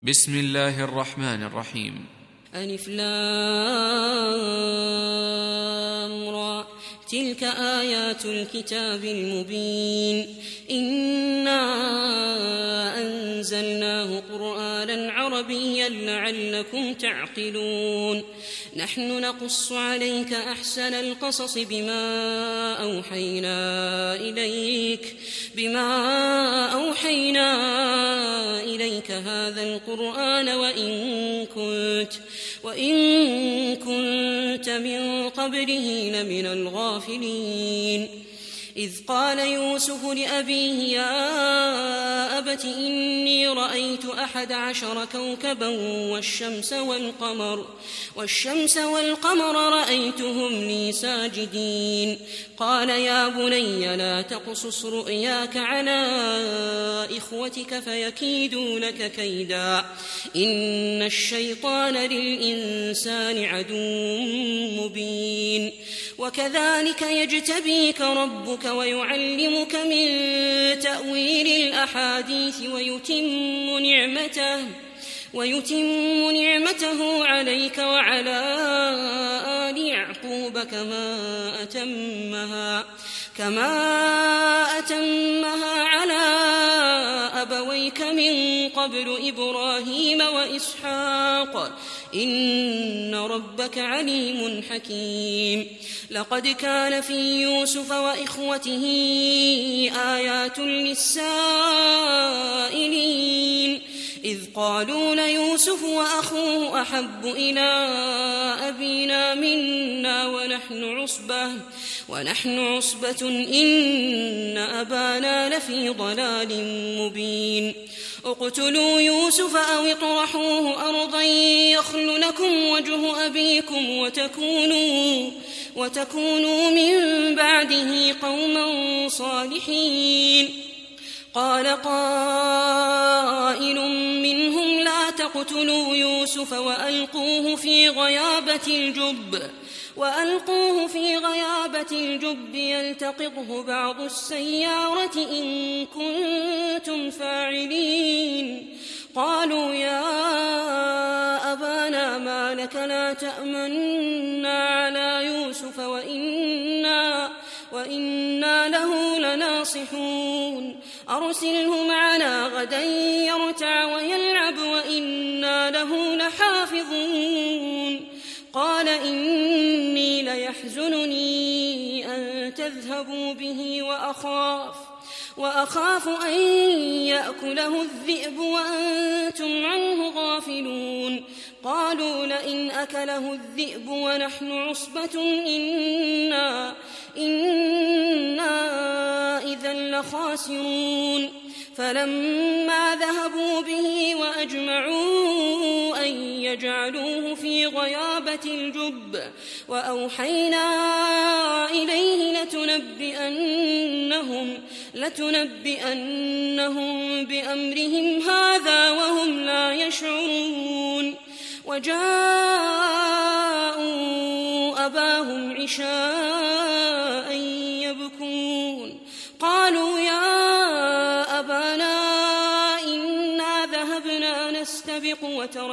بسم الله الرحمن الرحيم. ألف لام را تلك آيات الكتاب المبين إنا أنزلناه قرآنا عربيا لعلكم تعقلون نحن نقص عليك أحسن القصص بما أوحينا إليك هذا القرآن وإن كنت من قبله لمن الغافلين إذ قال يوسف لأبيه يا أبت إني رأيت 11 كوكبا والشمس والقمر رأيتهم لي ساجدين قال يا بني لا تقصص رؤياك على إخوتك فيكيدوا لك كيدا إن الشيطان للإنسان عدو مبين وكذلك يجتبيك ربك ويعلمك من تأويل الأحاديث ويتم نعمته عليك وعلى آل يعقوب كما أتمها على أبويك من قبل إبراهيم وإسحاق إن ربك عليم حكيم لقد كان في يوسف وإخوته آيات للسائلين إذ قالوا ليوسف وأخوه أحب إلى أبينا منا ونحن عصبة إن أبانا لفي ضلال مبين اقتلوا يوسف أو اطرحوه أرضا يخل لكم وجه أبيكم وتكونوا من بعده قوما صالحين قال قائل منهم لا تقتلوا يوسف وألقوه في غيابة الجب يلتقطه بعض السيارة إن كنتم فاعلين قالوا يا أبانا ما لك لا تأمنا على يوسف وإنا له لناصحون أرسله معنا غدا يرتع ويلعب وإنا له لحافظون قال إني ليحزنني أن تذهبوا به وأخاف أن يأكله الذئب وأنتم عنه غافلون قالوا لئن أكله الذئب ونحن عصبة إنا إذا لخاسرون فلما ذهبوا به وأجمعوا أن يجعلوه في غيابة الجب وأوحينا إليه لتنبئنهم بأمرهم هذا وهم لا يشعرون وجاءوا أباهم عشاء يبكون قالوا يا أبانا إنا ذهبنا نستبق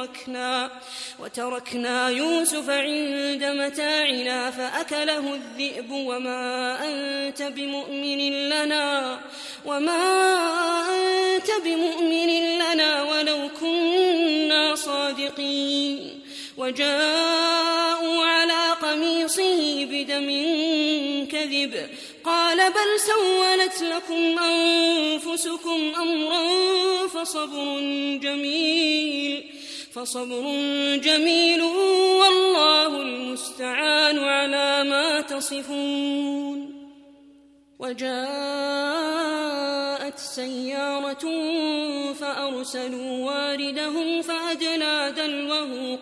وتركنا يوسف عند متاعنا فأكله الذئب وما أنت بمؤمن لنا ولو كنا صادقين وجاءوا على قميصه بدم كذب قال بل سولت لكم أنفسكم أمرا فصبر جميل والله المستعان على ما تصفون وجاءت سيارة فأرسلوا واردهم فأدلى دلوه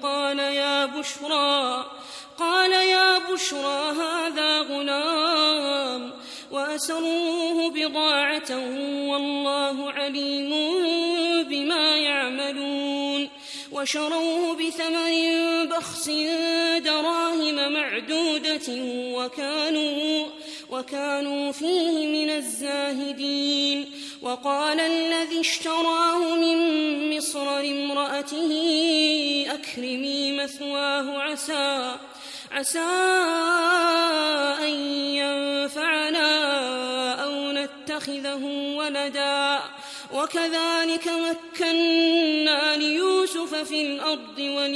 قال يا بشرى هذا غلام وأسروه بضاعة والله عليم بما يعملون وشروه بثمن بخس دراهم معدودة وكانوا فيه من الزاهدين وقال الذي اشتراه من مصر لامرأته امرأته أكرمي مثواه عسى أن ينفعنا أو نتخذه ولدا وكذلك مكنا ليوسف في الأرض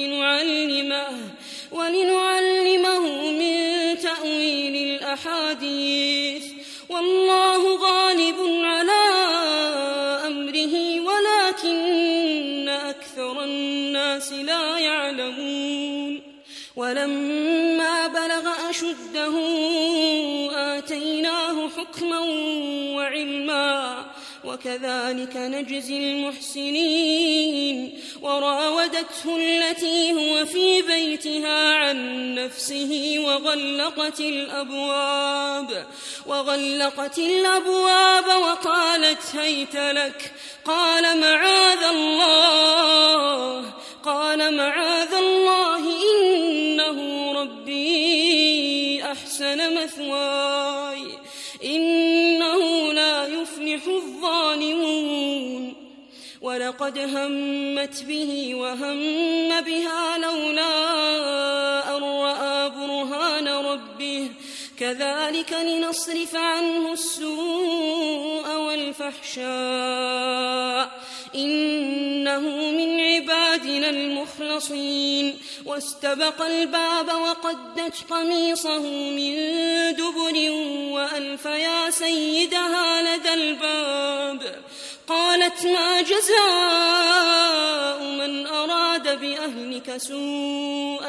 ولنعلمه من تأويل الأحاديث والله غالب على أمره ولكن أكثر الناس لا يعلمون ولما بلغ أشده آتيناه حكما وعلما وكذلك نجزي المحسنين وراودته التي هو في بيتها عن نفسه وغلقت الأبواب وقالت هيت لك قال معاذ الله إنه ربي أحسن مثواي إنه لا يفلح الظالمون ولقد همت به وهم بها لولا أن رأى برهان ربه كذلك لنصرف عنه السوء والفحشاء إنه من عبادنا المخلصين واستبق الباب وقدت قميصه من دبر وألف يا سيدها لدى الباب قالت ما جزاء من أراد بأهلك سوءا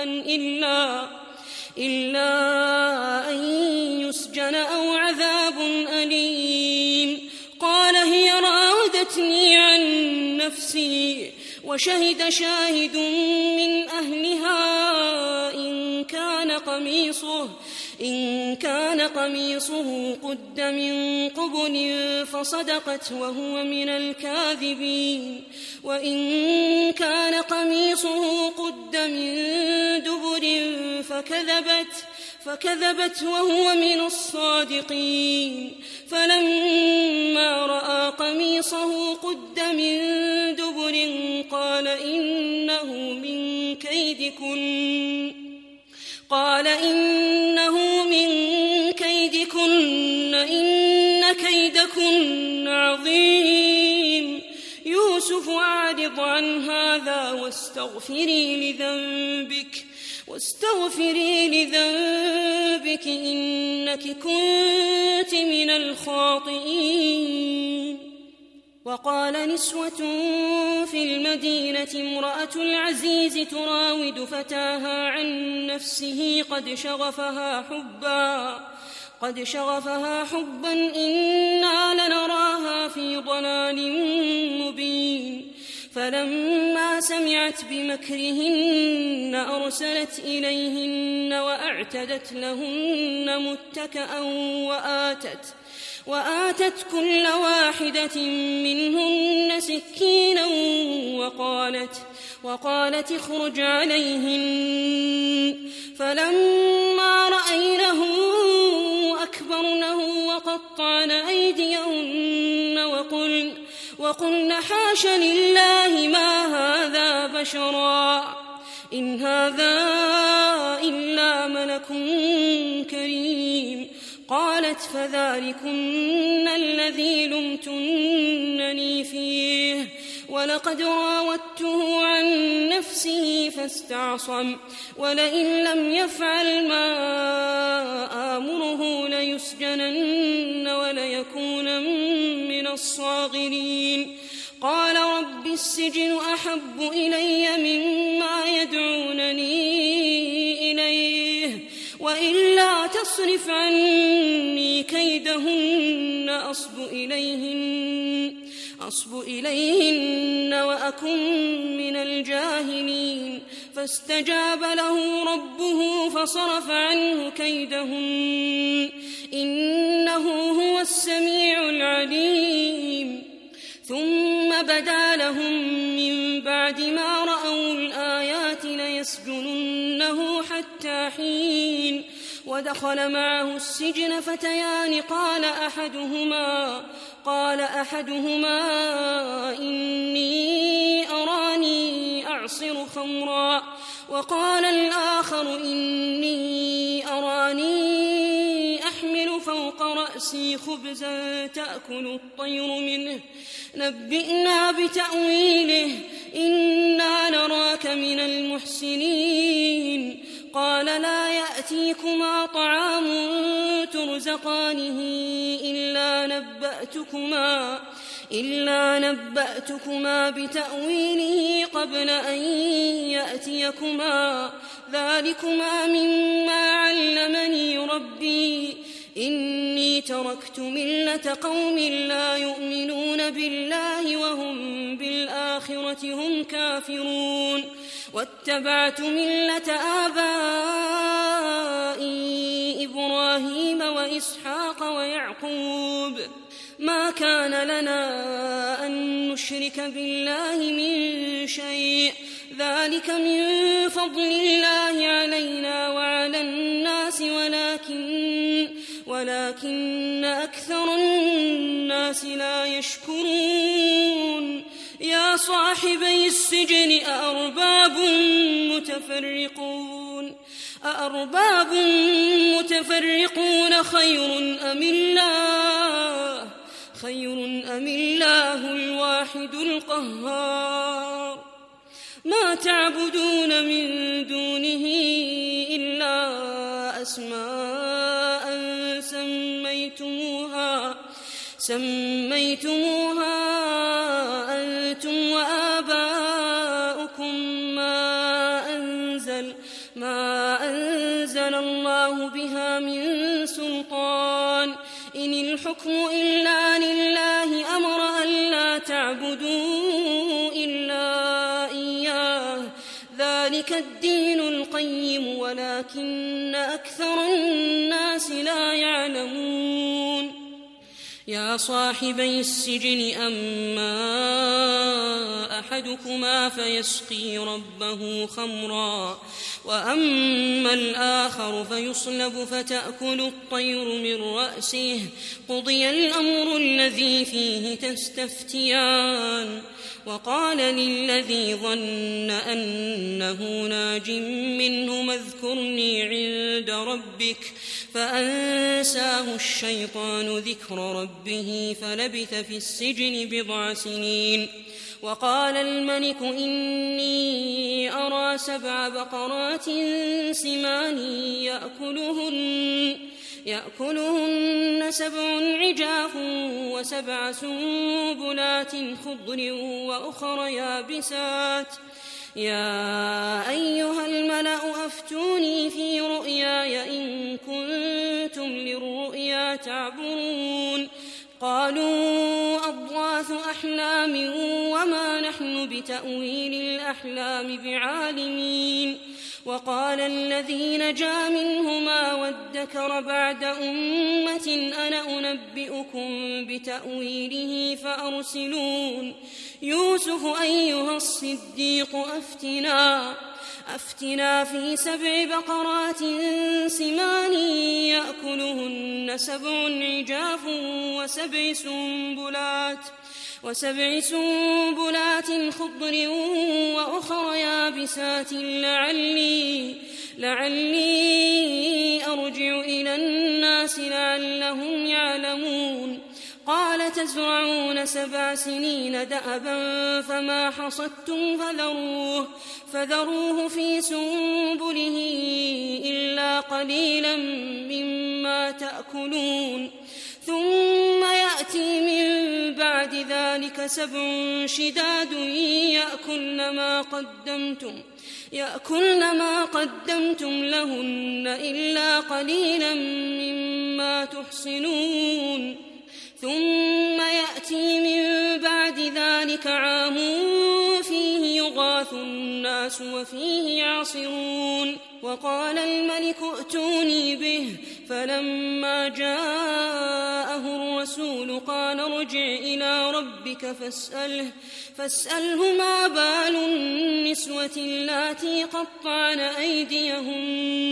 إلا أن يسجن أو عذاب أليم قال هي راودتني عن نفسي وشهد شاهد من أهلها إن كان قميصه قد من قبل فصدقت وهو من الكاذبين وإن كان قميصه قد من دبر فكذبت وهو من الصادقين فلما رأى قميصه قد من دبر قال إنه من كيدكن إن كيدكن عظيم يوسف أعرض عن هذا واستغفري لذنبك إنك كنت من الخاطئين وقال نسوة في المدينة امرأة العزيز تراود فتاها عن نفسه قد شغفها حبا إنا لنراها في ضلال مبين فلما سمعت بمكرهن أرسلت إليهن وأعتدت لهن متكأ وآتت كل واحدة منهن سكينا وقالت اخرج عليهن فلما رأينه أكبرنه وقطعن أيديهن وقلن حاش لله ما هذا بشرا إن هذا إلا ملك كريم قالت فذلكن الذي لمتنني فيه ولقد راودته عن نفسه فاستعصم ولئن لم يفعل ما آمره ليسجنن وليكون من الصاغرين قال رب السجن أحب إلي مما يدعونني إليه وإلا تصرف عني كيدهن أصب إليهن وأكن من الجاهلين فاستجاب له ربه فصرف عنه كيدهن إنه هو السميع العليم ثم بدا لهم من بعد ما رأوا الآيات ليسجننه حتى حين ودخل معه السجن فتيان قال أحدهما إني أراني يعصر خمرا وقال الآخر إني أراني أحمل فوق رأسي خبزا تأكل الطير منه نبئنا بتأويله إنا نراك من المحسنين قال لا يأتيكما طعام ترزقانه إلا نبأتكما بتأويله قبل أن يأتيكما ذلكما مما علمني ربي إني تركت ملة قوم لا يؤمنون بالله وهم بالآخرة هم كافرون واتبعت ملة آبائي إبراهيم وإسحاق ويعقوب ما كان لنا أن نشرك بالله من شيء ذلك من فضل الله علينا وعلى الناس ولكن أكثر الناس لا يشكرون يا صاحبي السجن أأرباب متفرقون خير أم الله الواحد القهار ما تعبدون من دونه إلا أسماء سميتموها أنتم وآباؤكم ما أنزل الله بها من سلطان إن الحكم إلا لله أمر ألا تعبدوا إلا إياه ذلك الدين القيم ولكن أكثر الناس لا يعلمون يا صاحبي السجن أما أحدكما فيسقي ربه خمرا وأما الآخر فيصلب فتأكل الطير من رأسه قضي الأمر الذي فيه تستفتيان وقال للذي ظن أنه ناج منه اذكرني عند ربك فأنساه الشيطان ذكر ربه فلبث في السجن 10 سنين وقال الملك إني أرى 7 بقرات سمان يأكلهن 7 عجاف و7 سنبلات خضر وأخر يابسات يا أيها الملأ أفتوني في رؤياي إن كنتم للرؤيا تعبرون قالوا أضغاث أحلام وما نحن بتأويل الأحلام بعالمين وقال الذي نجا منهما وادكر بعد أمة أنا أنبئكم بتأويله فأرسلون يوسف أيها الصديق أفتنا في 7 بقرات سمان يأكلهن 7 عجاف و7 سنبلات خضر وأخر يابسات لعلي أرجع إلى الناس لعلهم يعلمون قال تزرعون 7 سنين دأبا فما حصدتم فذروه في سنبله إلا قليلا مما تأكلون ثم يأتي من بعد ذلك 7 شداد يأكلن ما قدمتم لهن إلا قليلا مما تحصنون ثم يأتي من بعد ذلك عام فيه يغاث الناس وفيه يعصرون وقال الملك ائتوني به فلما جاءه الرسول قال ارجع إلى ربك فاسأله ما بال النسوة اللاتي قطعن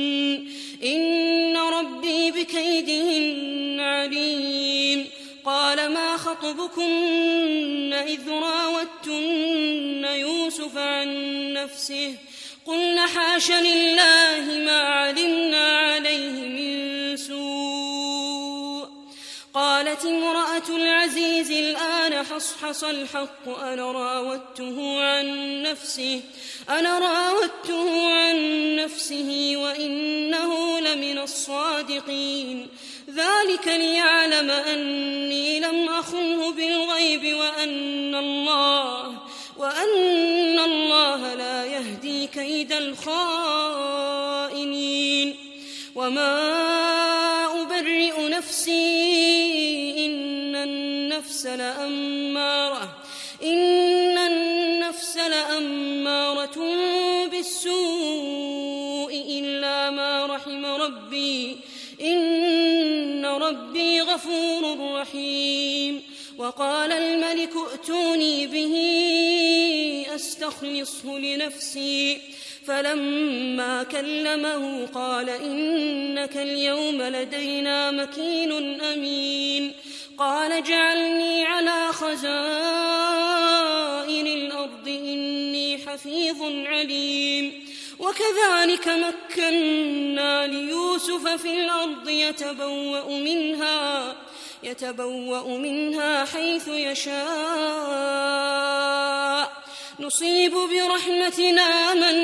أيديهن إن ربي بكيدهن عليم قال قال ما خطبكن إذ راوتن يوسف عن نفسه قلنا حاش لله ما علمنا عليه من سوء. قالت امرأة العزيز الآن حصحص الحق أنا راودته عن نفسه وإنه لمن الصادقين. ذلك ليعلم أني لم أخنه بالغيب وأن الله لا يهدي كيد الخائنين. وما أبرئ نفسي إن النفس لأمارة بالسوء إلا ما رحم ربي إن ربي غفور رحيم. وقال الملك ائتوني به أستخلصه لنفسي فلما كلمه قال إنك اليوم لدينا مكين أمين. قال جعلني على خزائن الأرض إني حفيظ عليم. وكذلك مكنا ليوسف في الأرض يتبوأ منها حيث يشاء نصيب برحمتنا من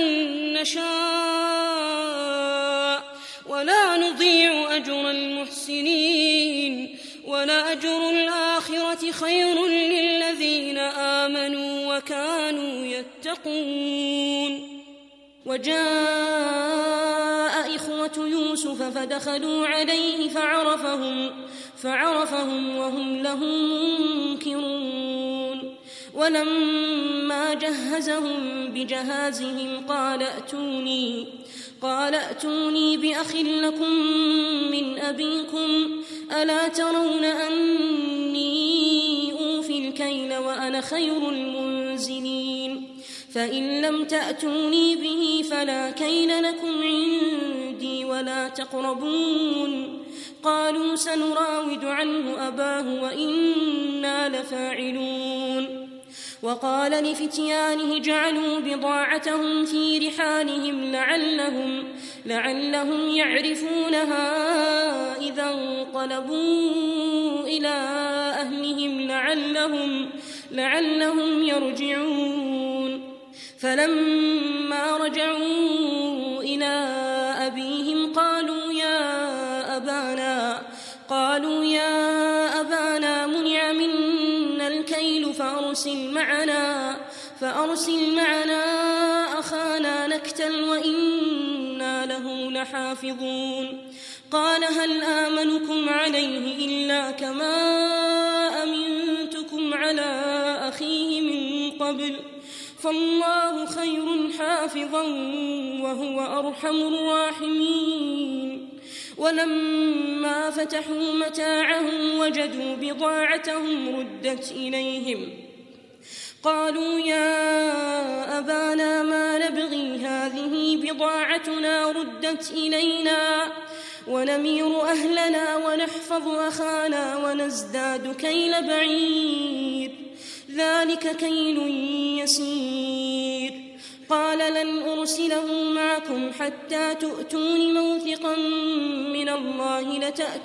نشاء ولا نضيع أجر المحسنين ولأجر الآخرة خير للذين آمنوا وكانوا يتقون. وجاء إخوة يوسف فدخلوا عليه فعرفهم وهم له منكرون. ولما جهزهم بجهازهم قال ائتوني بأخ لكم من أبيكم ألا ترون أني أوفي الكيل وأنا خير المنزلين فإن لم تأتوني به فلا كيل لكم عندي ولا تقربون. قالوا سنراود عنه أباه وإنا لفاعلون. وقال لفتيانه جعلوا بضاعتهم في رحالهم لعلهم يعرفونها إذا انقلبوا إلى أهلهم لعلهم يرجعون. فلما رجعوا إلى أبيهم قالوا يا أبانا منع منا الكيل فأرسل معنا أخانا نكتل وإنا له لحافظون. قال هل آمنكم عليه إلا كما أمنتكم على أخيه من قبل فالله خير حافظا وهو أرحم الراحمين. ولما فتحوا متاعهم وجدوا بضاعتهم ردت إليهم قالوا يا أبانا ما نبغي هذه بضاعتنا ردت إلينا ونمير أهلنا ونحفظ أخانا ونزداد كيل بعير ذلك كيل يسير. قال لن أرسله معكم حتى تؤتون موثقا من الله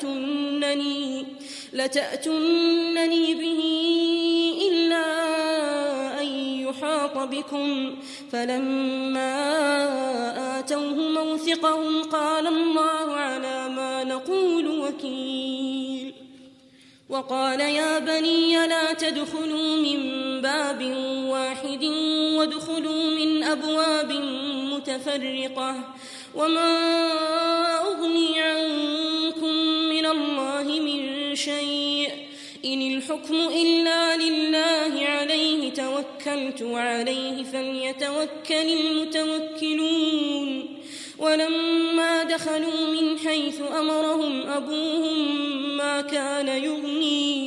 لتأتونني به إلا أن يحاط بكم. فلما آتوه موثقهم قال الله على ما نقول وكيل. وقال يا بني لا تدخلوا من باب واحد وادخلوا من أبواب متفرقة وما أغني عنكم من الله من شيء إن الحكم إلا لله عليه توكلت وعليه فليتوكل المتوكلون. ولما دخلوا من حيث أمرهم أبوهم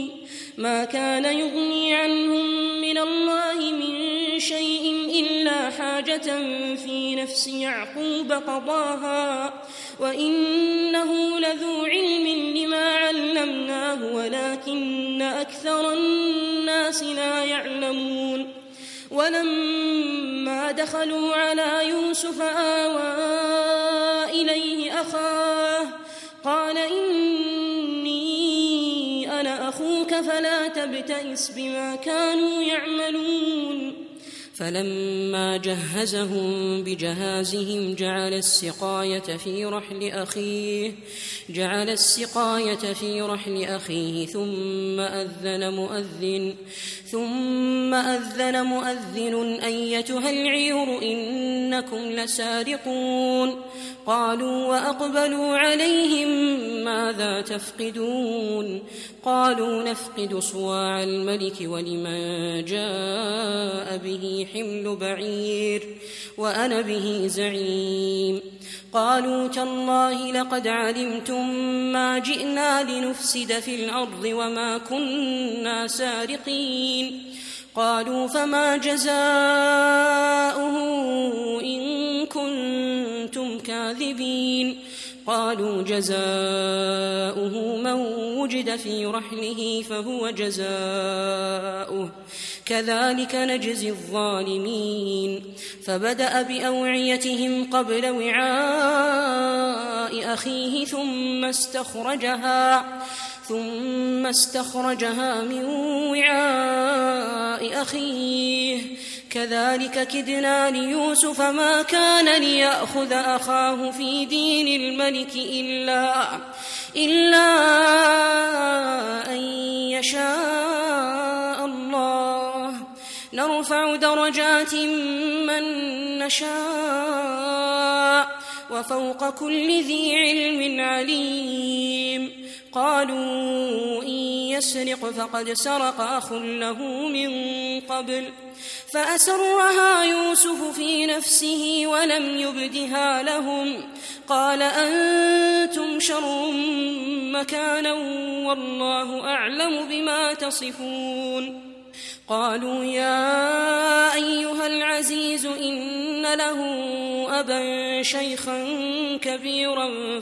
ما كان يغني عنهم من الله من شيء إلا حاجة في نفس يعقوب قضاها وإنه لذو علم لما علمناه ولكن أكثر الناس لا يعلمون ولما دخلوا على يوسف آوى إليه أخاه قال إني أنا أخوك فلا تبتئس بما كانوا يعملون فلما جهزهم بجهازهم جعل السقاية في رحل أخيه ثم أذن مؤذن أيتها العير إنكم لسارقون قالوا وأقبلوا عليهم ماذا تفقدون قالوا نفقد صواع الملك ولمن جاء به حمل بعير وأنا به زعيم قالوا تالله لقد علمتم ما جئنا لنفسد في الأرض وما كنا سارقين قالوا فما جزاؤه إن كنتم كاذبين قالوا جزاؤه من وجد في رحله فهو جزاؤه كذلك نجزي الظالمين فبدأ بأوعيتهم قبل وعاء أخيه ثم استخرجها من وعاء أخيه كذلك كدنا ليوسف ما كان ليأخذ أخاه في دين الملك إلا أن يشاء الله نرفع درجات من نشاء وفوق كل ذي علم عليم قالوا إن يسرق فقد سرق أخ له من قبل فأسرها يوسف في نفسه ولم يبدها لهم قال أنتم شر مكانا والله أعلم بما تصفون قالوا يا أيها العزيز إن له أبا شيخا كبيرا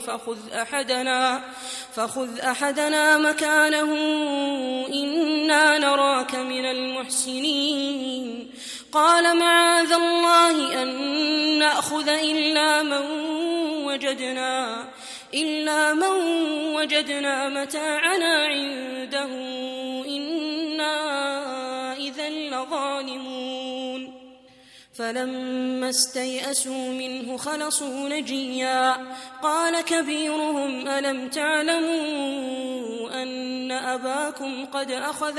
فخذ أحدنا مكانه إنا نراك من المحسنين قال معاذ الله أن نأخذ إلا من وجدنا متاعنا عنده إنا إذا لظالمون فلما استيئسوا منه خلصوا نجيا قال كبيرهم ألم تعلموا أن أباكم قد أخذ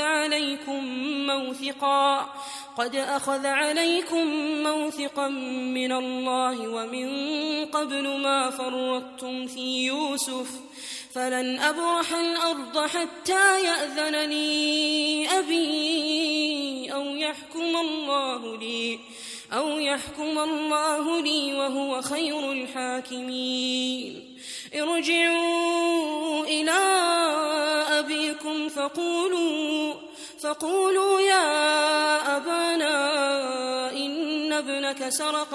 عليكم موثقا من الله ومن قبل ما فرطتم في يوسف فلن أبرح الأرض حتى يأذن لي أبي أو يحكم الله لي وهو خير الحاكمين ارجعوا إلى أبيكم فقولوا يا أبانا إن ابنك سرق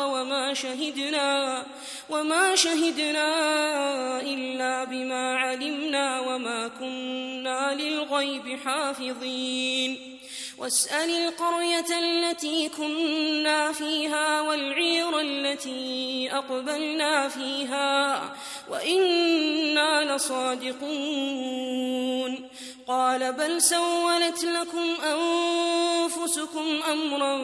وما شهدنا إلا بما علمنا وما كنا للغيب حافظين واسأل القرية التي كنا فيها والعير التي أقبلنا فيها وإنا لصادقون قال بل سولت لكم أنفسكم أمرا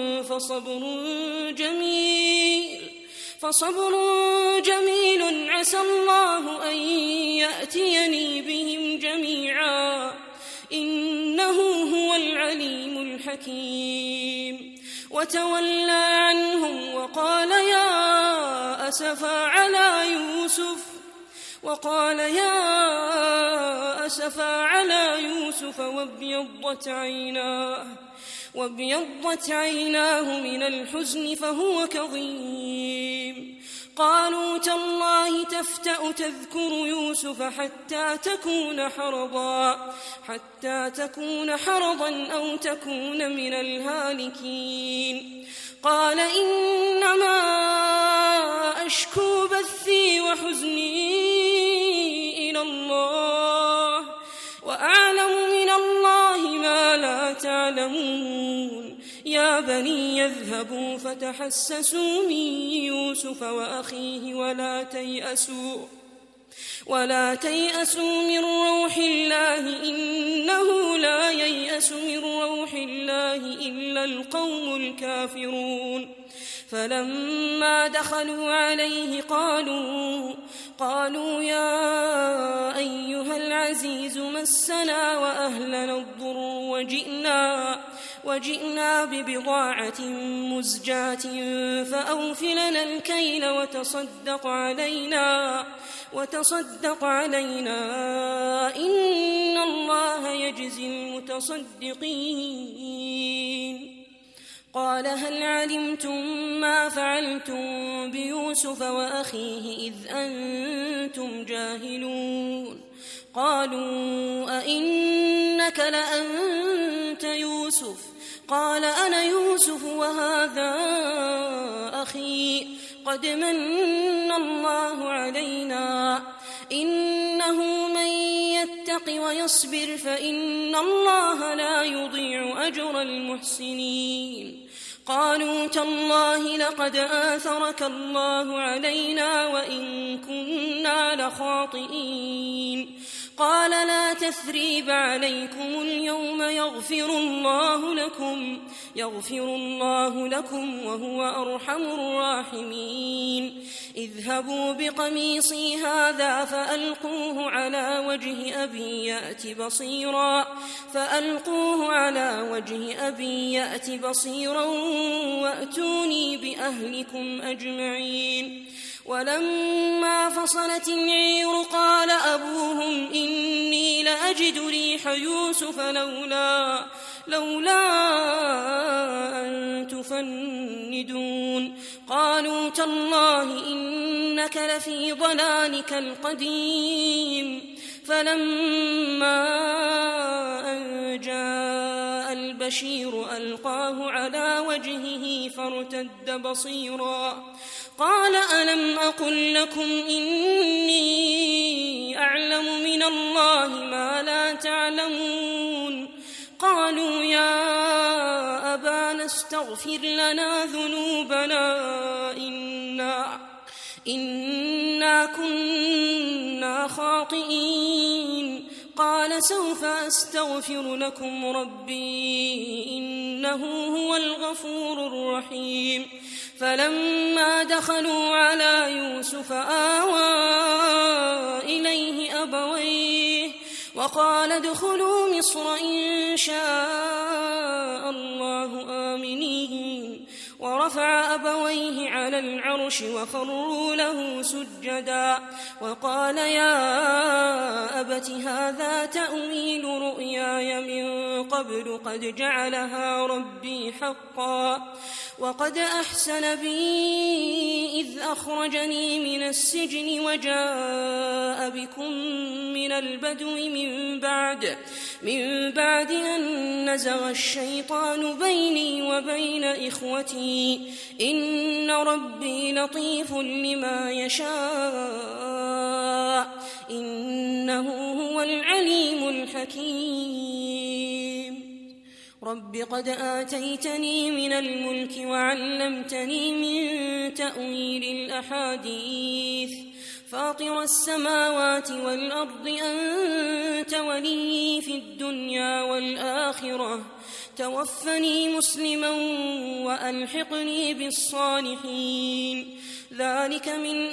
فصبر جميل عسى الله أن يأتيني بهم جميعا إنه هو العليم الحكيم وتولى عنهم وقال يا أسفا على يوسف وابيضت عيناه من الحزن فهو كظيم قالوا تالله تفتأ تذكر يوسف حتى تكون حرضا أو تكون من الهالكين قال إن وأشكو بثي وحزني إلى الله، وأعلم من الله ما لا تعلمون. يا بني يذهبوا فتحسسوا من يوسف وأخيه ولا تيأسوا من روح الله، إنه لا ييأس من روح الله إلا القوم الكافرون. فلما دخلوا عليه قالوا يا أيها العزيز مسنا وأهلنا الضر وجئنا ببضاعة مزجاة فأوف لنا الكيل وتصدق علينا إن الله يجزي المتصدقين. قال هل علمتم ما فعلتم بيوسف وأخيه إذ أنتم جاهلون؟ قالوا أئنك لأنت يوسف؟ قال أنا يوسف وهذا أخي، قد من الله علينا، إنه من يتق ويصبر فإن الله لا يضيع أجر المحسنين. قالوا تالله لقد آثرك الله علينا وإن كنا لخاطئين. قال لا تثريب عليكم اليوم يغفر الله لكم وهو أرحم الراحمين. اذهبوا بقميصي هذا فألقوه على وجه أبي يأت بصيرا وأتوني بأهلكم أجمعين. ولما فصلت العير قال أبوهم إني لأجد ريح يوسف لولا أن تفندون. قالوا تالله إنك لفي ضلالك القديم. فلما أن جاء البشير ألقاه على وجهه فارتد بصيرا. قال ألم أقل لكم إني أعلم من الله ما لا تعلمون؟ قالوا يا أبانا استغفر لنا ذنوبنا إنا كنا خاطئين. قال سوف أستغفر لكم ربي إنه هو الغفور الرحيم. فلما دخلوا على يوسف آوى إليه أبويه وقال ادخلوا مصر إن شاء الله آمنين. ورفع أبويه على العرش وخروا له سجدا وقال يا أبت هذا تأويل رؤياي من قبل قد جعلها ربي حقا وقد أحسن بي إذ أخرجني من السجن وجاء بكم من البدو من بعد أن نزغ الشيطان بيني وبين إخوتي إن ربي لطيف لما يشاء إنه هو العليم الحكيم. رب قد آتيتني من الملك وعلمتني من تأويل الأحاديث فاطر السماوات والأرض أنت ولي في الدنيا والآخرة توفني مسلما وألحقني بالصالحين. ذلك من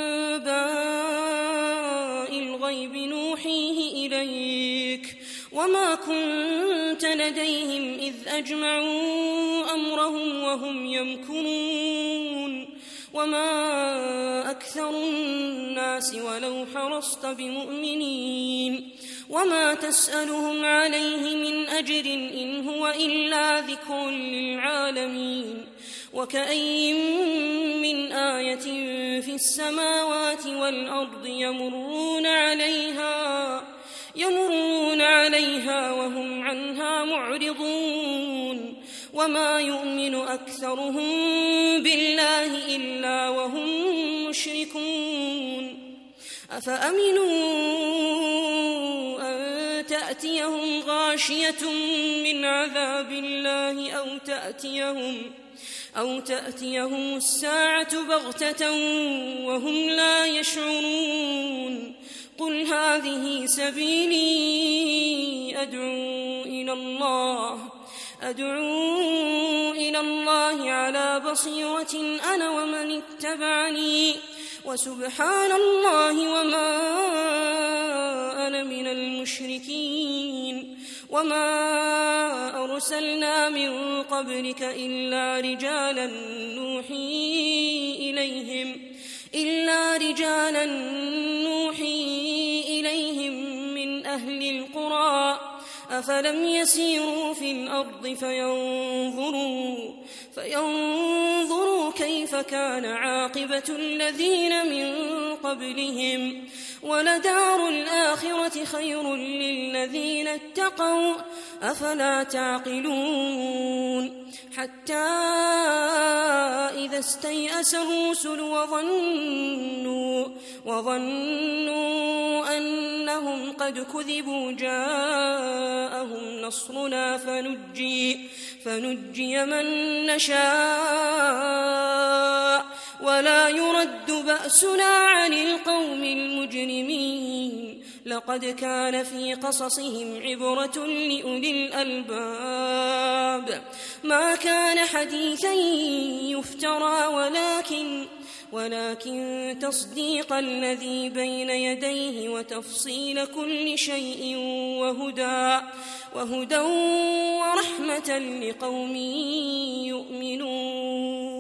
أنباء الغيب نوحيه إليك وما كنت لديهم إذ أجمعوا أمرهم وهم يمكرون. وما أكثر الناس ولو حرصت بمؤمنين وما تسألهم عليه من أجر إن هو إلا ذكر للعالمين. وكأي من آية في السماوات والأرض يمرون عليها وهم عنها معرضون. وما يؤمن أكثرهم بالله إلا وهم المشركون أفأمنوا أن تأتيهم غاشية من عذاب الله أو تأتيهم الساعة بغتة وهم لا يشعرون قل هذه سبيلي أدعو إلى الله على بصيرة أنا ومن اتبعني وسبحان الله وما أنا من المشركين وما أرسلنا من قبلك إلا رجالا نوحي إليهم من أهل القرى أفلم يسيروا في الأرض فينظروا كيف كان عاقبة الذين من قبلهم ولدار الآخرة خير للذين اتقوا أفلا تعقلون حتى إذا استيأس الرسل وظنوا أنهم قد كذبوا جاءهم نصرنا فنجي من نشاء ولا يرد بأسنا عن القوم المجرمين لقد كان في قصصهم عبرة لأولي الألباب ما كان حديثا يفترى ولكن تصديق الذي بين يديه وتفصيل كل شيء وهدى ورحمة لقوم يؤمنون.